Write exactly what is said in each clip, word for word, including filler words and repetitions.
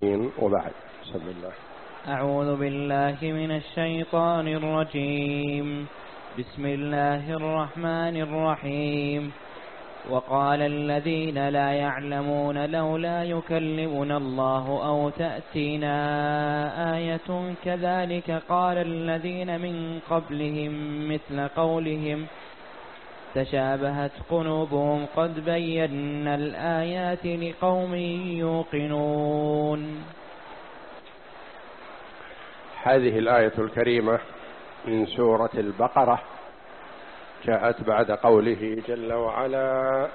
وبعد. بسم الله. أعوذ بالله من الشيطان الرجيم. بسم الله الرحمن الرحيم. وقال الذين لا يعلمون لولا يكلمنا الله أو تأتينا آية كذلك قال الذين من قبلهم مثل قولهم تشابهت قلوبهم قد بينا الآيات لقوم يوقنون. هذه الآية الكريمة من سورة البقرة جاءت بعد قوله جل وعلا: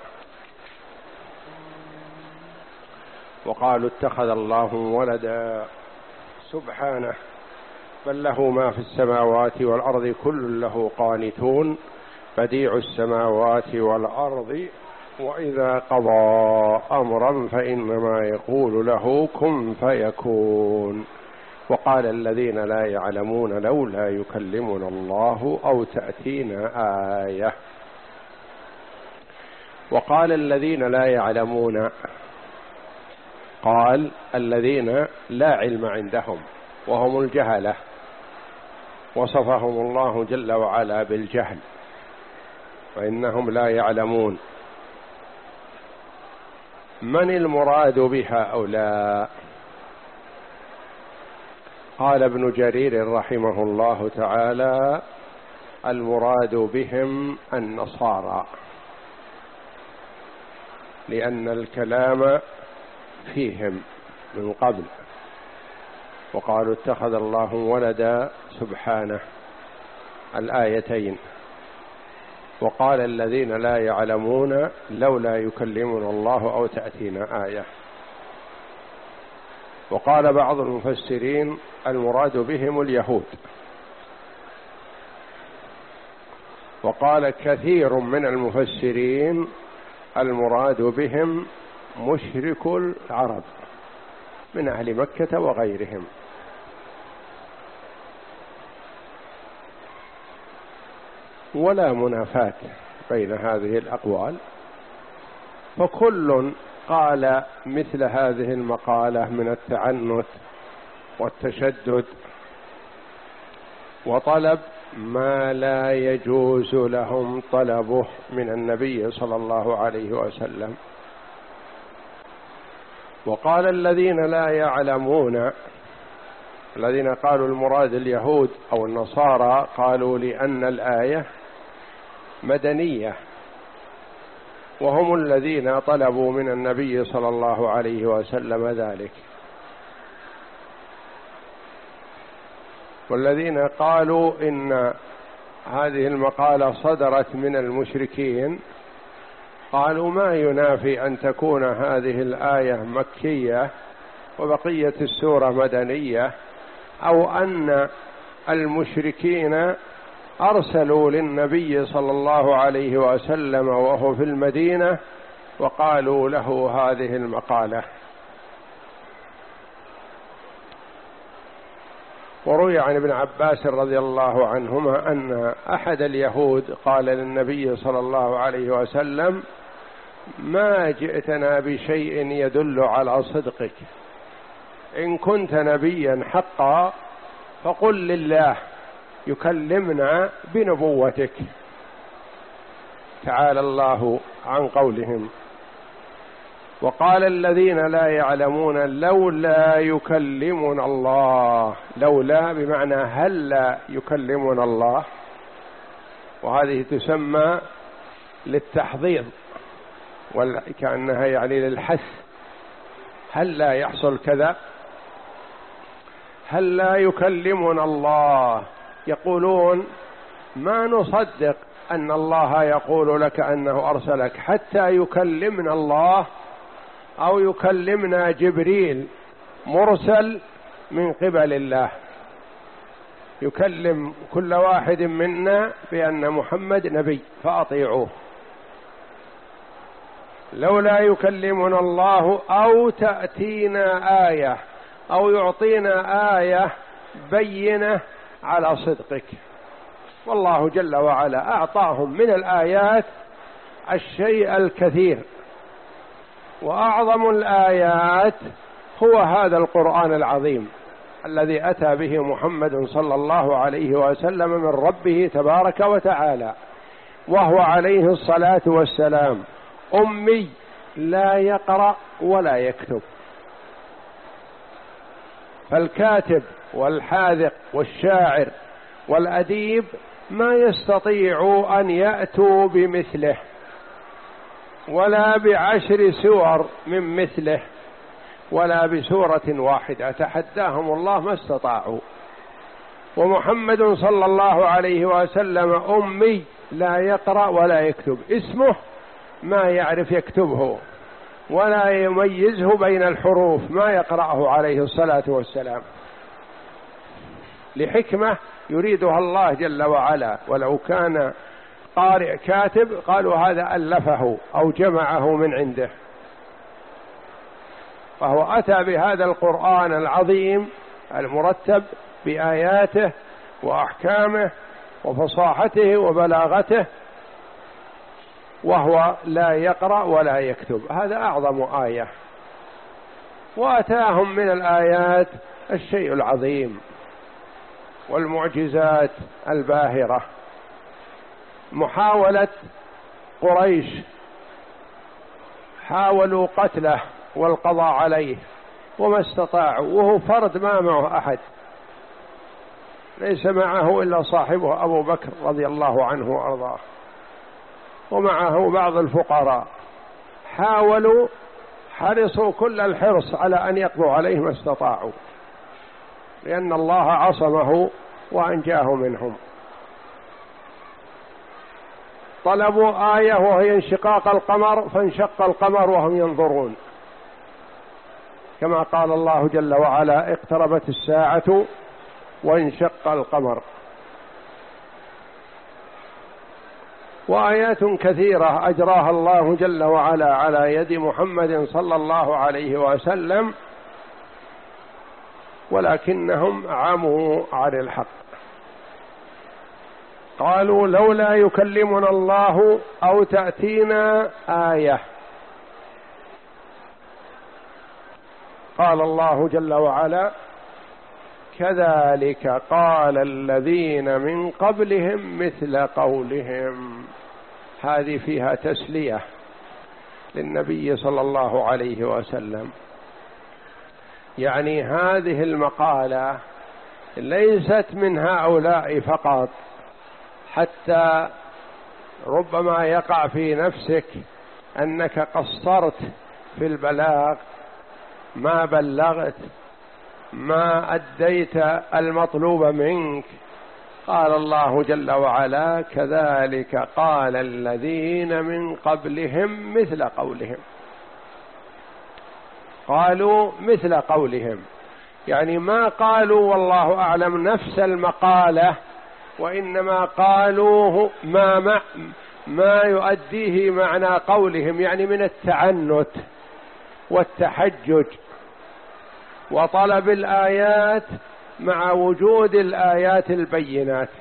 وقالوا اتخذ الله ولدا سبحانه بل له ما في السماوات والأرض كل له قانتون بديع السماوات والأرض وإذا قضى أمرا فإنما يقول له كن فيكون. وقال الذين لا يعلمون لولا يكلمنا الله أو تأتينا آية. وقال الذين لا يعلمون، قال الذين لا علم عندهم وهم الجهلة، وصفهم الله جل وعلا بالجهل فإنهم لا يعلمون. من المراد بهؤلاء؟ قال ابن جرير رحمه الله تعالى: المراد بهم النصارى، لأن الكلام فيهم من قبل. وقالوا اتخذ الله ولدا سبحانه الآيتين. وقال الذين لا يعلمون لولا يكلمنا الله أو تأتينا آية. وقال بعض المفسرين المراد بهم اليهود. وقال كثير من المفسرين المراد بهم مشرك العرب من أهل مكة وغيرهم. ولا منافاة بين هذه الأقوال، فكل قال مثل هذه المقالة من التعنت والتشدد وطلب ما لا يجوز لهم طلبه من النبي صلى الله عليه وسلم. وقال الذين لا يعلمون، الذين قالوا المراد اليهود أو النصارى، قالوا لأن الآية مدنية، وهم الذين طلبوا من النبي صلى الله عليه وسلم ذلك. والذين قالوا إن هذه المقالة صدرت من المشركين قالوا ما ينافي أن تكون هذه الآية مكية وبقية السورة مدنية، أو أن المشركين أرسلوا للنبي صلى الله عليه وسلم وهو في المدينة وقالوا له هذه المقالة. وروي عن ابن عباس رضي الله عنهما أن أحد اليهود قال للنبي صلى الله عليه وسلم: ما جئتنا بشيء يدل على صدقك، إن كنت نبيا حقا فقل لله يكلمنا بنبوتك. تعالى الله عن قولهم. وقال الذين لا يعلمون لولا يكلمنا الله، لولا بمعنى هل لا يكلمنا الله، وهذه تسمى للتحضيض وكأنها يعني للحث. هل لا يحصل كذا؟ هل لا يكلمنا الله؟ يقولون ما نصدق أن الله يقول لك أنه أرسلك حتى يكلمنا الله أو يكلمنا جبريل مرسل من قبل الله يكلم كل واحد منا بأن محمد نبي فأطيعوه. لولا يكلمنا الله أو تأتينا آية، أو يعطينا آية بينة على صدقك. والله جل وعلا أعطاهم من الآيات الشيء الكثير، وأعظم الآيات هو هذا القرآن العظيم الذي أتى به محمد صلى الله عليه وسلم من ربه تبارك وتعالى، وهو عليه الصلاة والسلام أمي لا يقرأ ولا يكتب. فالكاتب والحاذق والشاعر والأديب ما يستطيعوا أن يأتوا بمثله ولا بعشر سور من مثله ولا بسورة واحدة، تحداهم الله ما استطاعوا. ومحمد صلى الله عليه وسلم أمي لا يقرأ ولا يكتب، اسمه ما يعرف يكتبه ولا يميزه بين الحروف، ما يقرأه عليه الصلاة والسلام لحكمة يريدها الله جل وعلا. ولو كان قارئ كاتب قالوا هذا ألفه أو جمعه من عنده، فهو أتى بهذا القرآن العظيم المرتب بآياته وأحكامه وفصاحته وبلاغته، وهو لا يقرأ ولا يكتب، هذا أعظم آية. وأتاهم من الآيات الشيء العظيم والمعجزات الباهرة. محاولة قريش، حاولوا قتله والقضاء عليه وما استطاعوا، وهو فرد ما معه أحد، ليس معه إلا صاحبه أبو بكر رضي الله عنه وأرضاه، ومعه بعض الفقراء. حاولوا حرصوا كل الحرص على أن يقضوا عليه ما استطاعوا، لأن الله عصمه وأنجاه منهم. طلبوا آية وهي انشقاق القمر، فانشق القمر وهم ينظرون، كما قال الله جل وعلا اقتربت الساعة وانشق القمر. وآيات كثيرة أجراها الله جل وعلا على يد محمد صلى الله عليه وسلم، ولكنهم عموا عن الحق. قالوا لولا يكلمنا الله أو تأتينا آية. قال الله جل وعلا كذلك قال الذين من قبلهم مثل قولهم. هذه فيها تسلية للنبي صلى الله عليه وسلم، يعني هذه المقالة ليست من هؤلاء فقط، حتى ربما يقع في نفسك أنك قصرت في البلاغ، ما بلغت، ما أديت المطلوب منك. قال الله جل وعلا كذلك قال الذين من قبلهم مثل قولهم. قالوا مثل قولهم، يعني ما قالوا والله أعلم نفس المقالة، وإنما قالوه ما, ما, ما يؤديه معنى قولهم، يعني من التعنت والتحجج وطلب الآيات مع وجود الآيات البينات.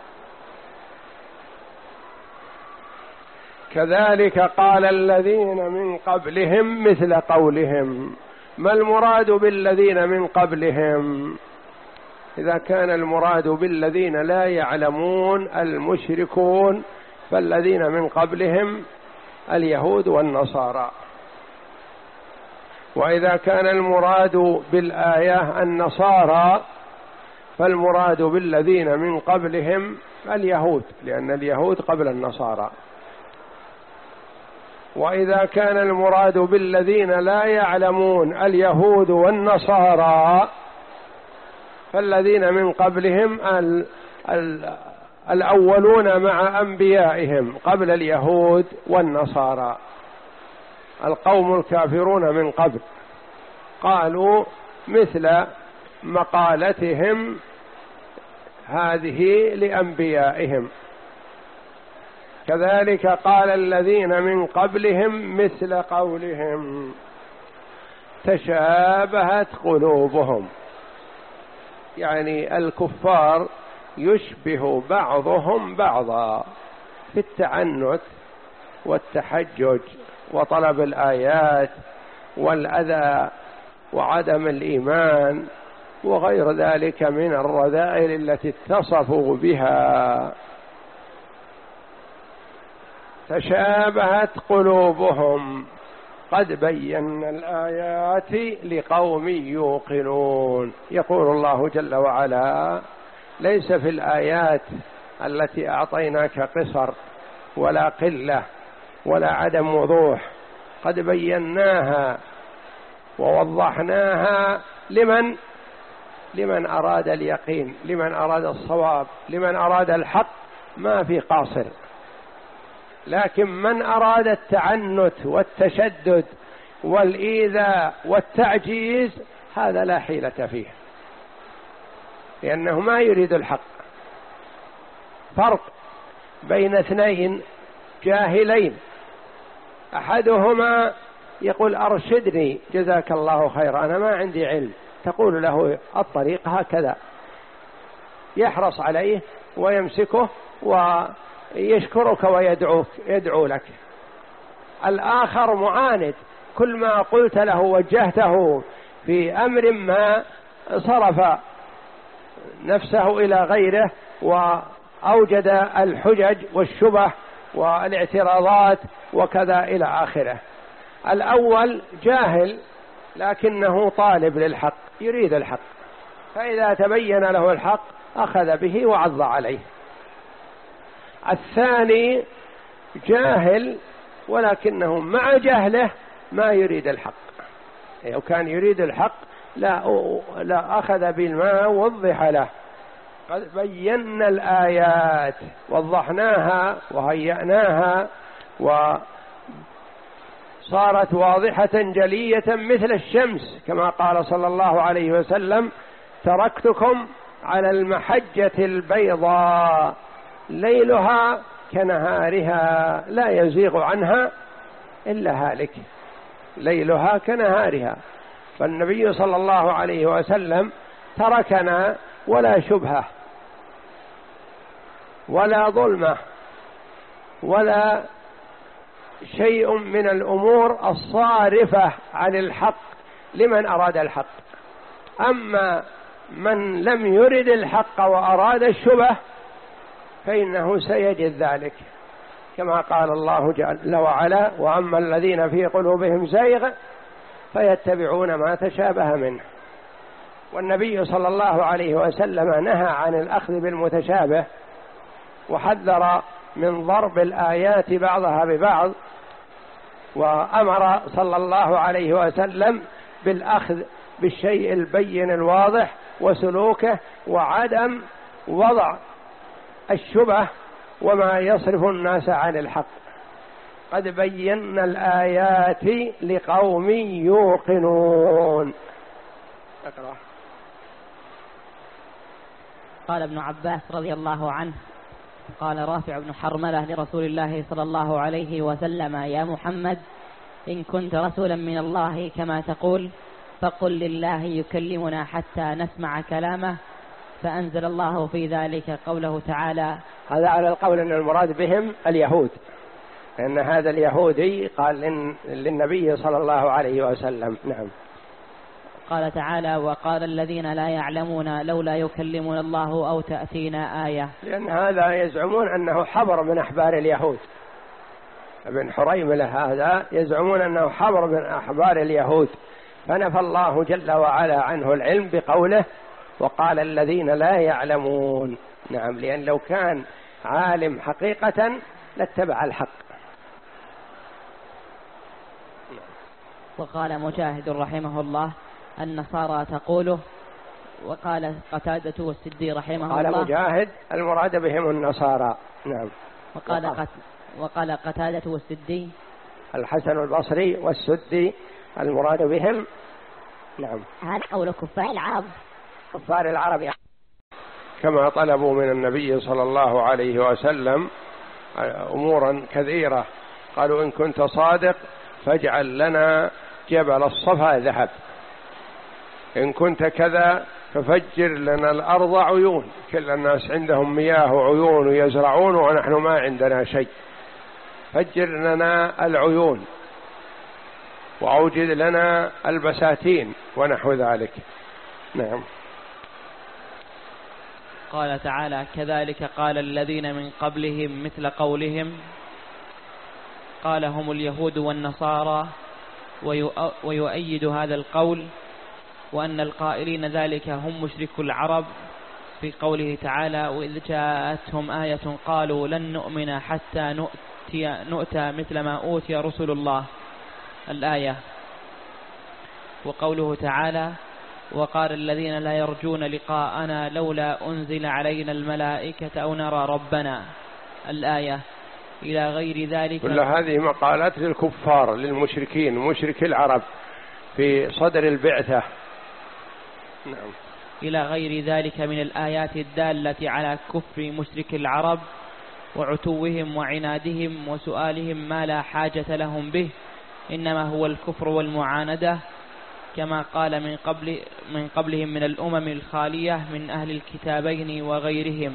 كذلك قال الذين من قبلهم مثل قولهم. ما المراد بالذين من قبلهم؟ إذا كان المراد بالذين لا يعلمون المشركون، فالذين من قبلهم اليهود والنصارى. وإذا كان المراد بالآية النصارى، فالمراد بالذين من قبلهم اليهود، لأن اليهود قبل النصارى. وإذا كان المراد بالذين لا يعلمون اليهود والنصارى، فالذين من قبلهم ال ال الأولون مع أنبيائهم قبل اليهود والنصارى، القوم الكافرون من قبل. قالوا مثل مقالتهم هذه لأنبيائهم. كذلك قال الذين من قبلهم مثل قولهم تشابهت قلوبهم، يعني الكفار يشبه بعضهم بعضا في التعنت والتحجج وطلب الآيات والأذى وعدم الإيمان وغير ذلك من الرذائل التي اتصفوا بها. تشابهت قلوبهم قد بينا الآيات لقوم يوقنون. يقول الله جل وعلا: ليس في الآيات التي أعطيناك قصر ولا قلة ولا عدم وضوح، قد بيناها ووضحناها لمن لمن أراد اليقين، لمن أراد الصواب، لمن أراد الحق، ما في قاصر. لكن من أراد التعنت والتشدد والإيذاء والتعجيز هذا لا حيلة فيه، لأنه ما يريد الحق. فرق بين اثنين جاهلين، أحدهما يقول: أرشدني جزاك الله خير، أنا ما عندي علم، تقول له الطريق هكذا، يحرص عليه ويمسكه ويشكرك ويدعوك يدعو لك. الآخر معاند، كل ما قلت له وجهته في أمر ما صرف نفسه إلى غيره وأوجد الحجج والشبه والاعتراضات وكذا إلى آخره. الأول جاهل لكنه طالب للحق، يريد الحق، فإذا تبين له الحق أخذ به وعض عليه. الثاني جاهل ولكنه مع جهله ما يريد الحق، لو كان يريد الحق لا, لا أخذ بالماء ووضح له. قد بينا الآيات، وضحناها وهيأناها وصارت واضحة جلية مثل الشمس، كما قال صلى الله عليه وسلم: تركتكم على المحجة البيضاء ليلها كنهارها لا يزيغ عنها إلا هالك. ليلها كنهارها. فالنبي صلى الله عليه وسلم تركنا ولا شبهة ولا ظلمة ولا شيء من الأمور الصارفة عن الحق لمن أراد الحق. أما من لم يرد الحق وأراد الشبه فإنه سيجد ذلك، كما قال الله جل وعلا: وأما الذين في قلوبهم زيغ فيتبعون ما تشابه منه. والنبي صلى الله عليه وسلم نهى عن الأخذ بالمتشابه، وحذر من ضرب الآيات بعضها ببعض، وأمر صلى الله عليه وسلم بالأخذ بالشيء البين الواضح وسلوكه، وعدم وضع الشبه وما يصرف الناس عن الحق. قد بينا الآيات لقوم يوقنون. اقرأ. قال ابن عباس رضي الله عنه: قال رافع بن حرملة لرسول الله صلى الله عليه وسلم: يا محمد، إن كنت رسولا من الله كما تقول فقل لله يكلمنا حتى نسمع كلامه. فأنزل الله في ذلك قوله تعالى. هذا على القول أن المراد بهم اليهود، لأن هذا اليهودي قال للنبي صلى الله عليه وسلم. نعم. قال تعالى: وقال الذين لا يعلمون لولا يكلمنا الله أو تأتينا آية. لأن هذا يزعمون أنه حبر من أحبار اليهود. ابن حريملة هذا يزعمون أنه حبر من أحبار اليهود، فنفى الله جل وعلا عنه العلم بقوله: وقال الذين لا يعلمون. نعم، لأن لو كان عالم حقيقة لاتبع الحق. وقال مجاهد رحمه الله: النصارى تقوله. وقال قتادة والسدي رحمه الله. قال مجاهد المراد بهم النصارى. نعم. وقال, قت... وقال قتادة والسدي. الحسن البصري والسدي المراد بهم. نعم. هذا قول كفار العرب. كفار العرب كما طلبوا من النبي صلى الله عليه وسلم أمورا كثيرة، قالوا: إن كنت صادق فاجعل لنا جبل الصفا ذهب، إن كنت كذا ففجر لنا الأرض عيون. كل الناس عندهم مياه وعيون ويزرعون ونحن ما عندنا شيء، فجر لنا العيون وأوجد لنا البساتين ونحو ذلك. نعم. قال تعالى: كذلك قال الذين من قبلهم مثل قولهم. قال: هم اليهود والنصارى. ويؤيد هذا القول وأن القائلين ذلك هم مشركو العرب في قوله تعالى: وإذ جاءتهم آية قالوا لن نؤمن حتى نؤتي, نؤتى مثل ما أوتي رسل الله، الآية. وقوله تعالى: وقال الذين لا يرجون لقاءنا لولا أنزل علينا الملائكة أو نرى ربنا، الآية، إلى غير ذلك. كل هذه مقالات للكفار للمشركين مشركي العرب في صدر البعثة. نعم. إلى غير ذلك من الآيات الدالة على كفر مشرك العرب وعتوهم وعنادهم وسؤالهم ما لا حاجة لهم به، إنما هو الكفر والمعاندة، كما قال من قبل من قبلهم من الأمم الخالية من أهل الكتابين وغيرهم.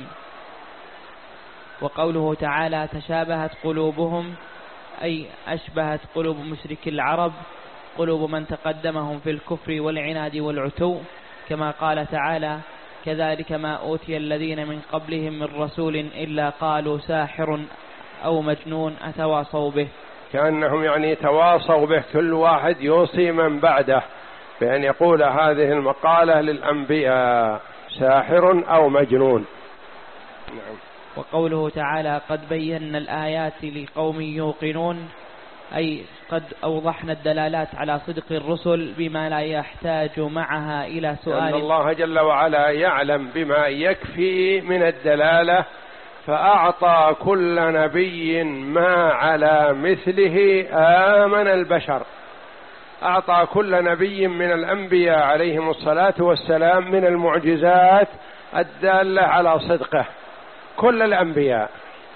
وقوله تعالى: تشابهت قلوبهم، أي أشبهت قلوب مشرك العرب قلوب من تقدمهم في الكفر والعناد والعتو، كما قال تعالى: كذلك ما أوتي الذين من قبلهم من رسول إلا قالوا ساحر أو مجنون أتواصوا به. كأنهم يعني تواصوا به، كل واحد يوصي من بعده بأن يقول هذه المقالة للأنبياء: ساحر أو مجنون. نعم. وقوله تعالى: قد بينا الآيات لقوم يوقنون، أي قد أوضحنا الدلالات على صدق الرسل بما لا يحتاج معها إلى سؤال. أن الله جل وعلا يعلم بما يكفي من الدلالة، فأعطى كل نبي ما على مثله آمن البشر. أعطى كل نبي من الأنبياء عليهم الصلاة والسلام من المعجزات الدالة على صدقه، كل الأنبياء.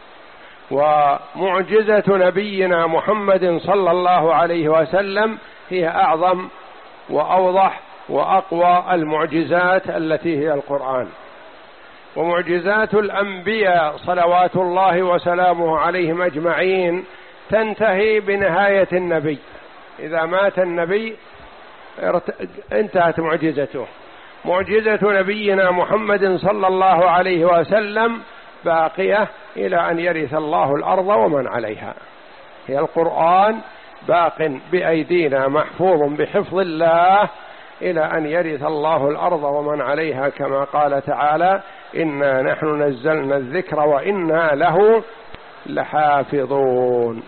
ومعجزة نبينا محمد صلى الله عليه وسلم هي أعظم وأوضح وأقوى المعجزات التي هي القرآن. ومعجزات الأنبياء صلوات الله وسلامه عليهم أجمعين تنتهي بنهاية النبي، إذا مات النبي انتهت معجزته. معجزة نبينا محمد صلى الله عليه وسلم باقية إلى أن يرث الله الأرض ومن عليها. هي القرآن باق بأيدينا محفوظ بحفظ الله إلى أن يرث الله الأرض ومن عليها، كما قال تعالى: إنا نحن نزلنا الذكر وإنا له لحافظون.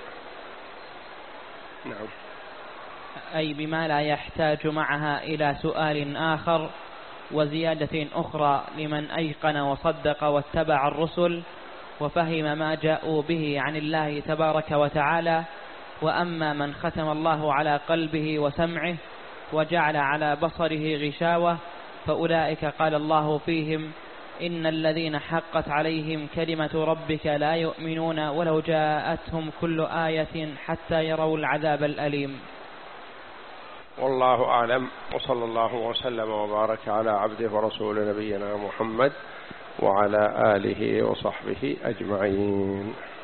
نعم. أي بما لا يحتاج معها إلى سؤال آخر وزيادة أخرى لمن أيقن وصدق واتبع الرسل وفهم ما جاءوا به عن الله تبارك وتعالى. وأما من ختم الله على قلبه وسمعه وجعل على بصره غشاوة فأولئك قال الله فيهم: إن الذين حقت عليهم كلمة ربك لا يؤمنون ولو جاءتهم كل آية حتى يروا العذاب الأليم. والله أعلم، وصلى الله وسلم وبارك على عبده ورسول نبينا محمد وعلى آله وصحبه أجمعين.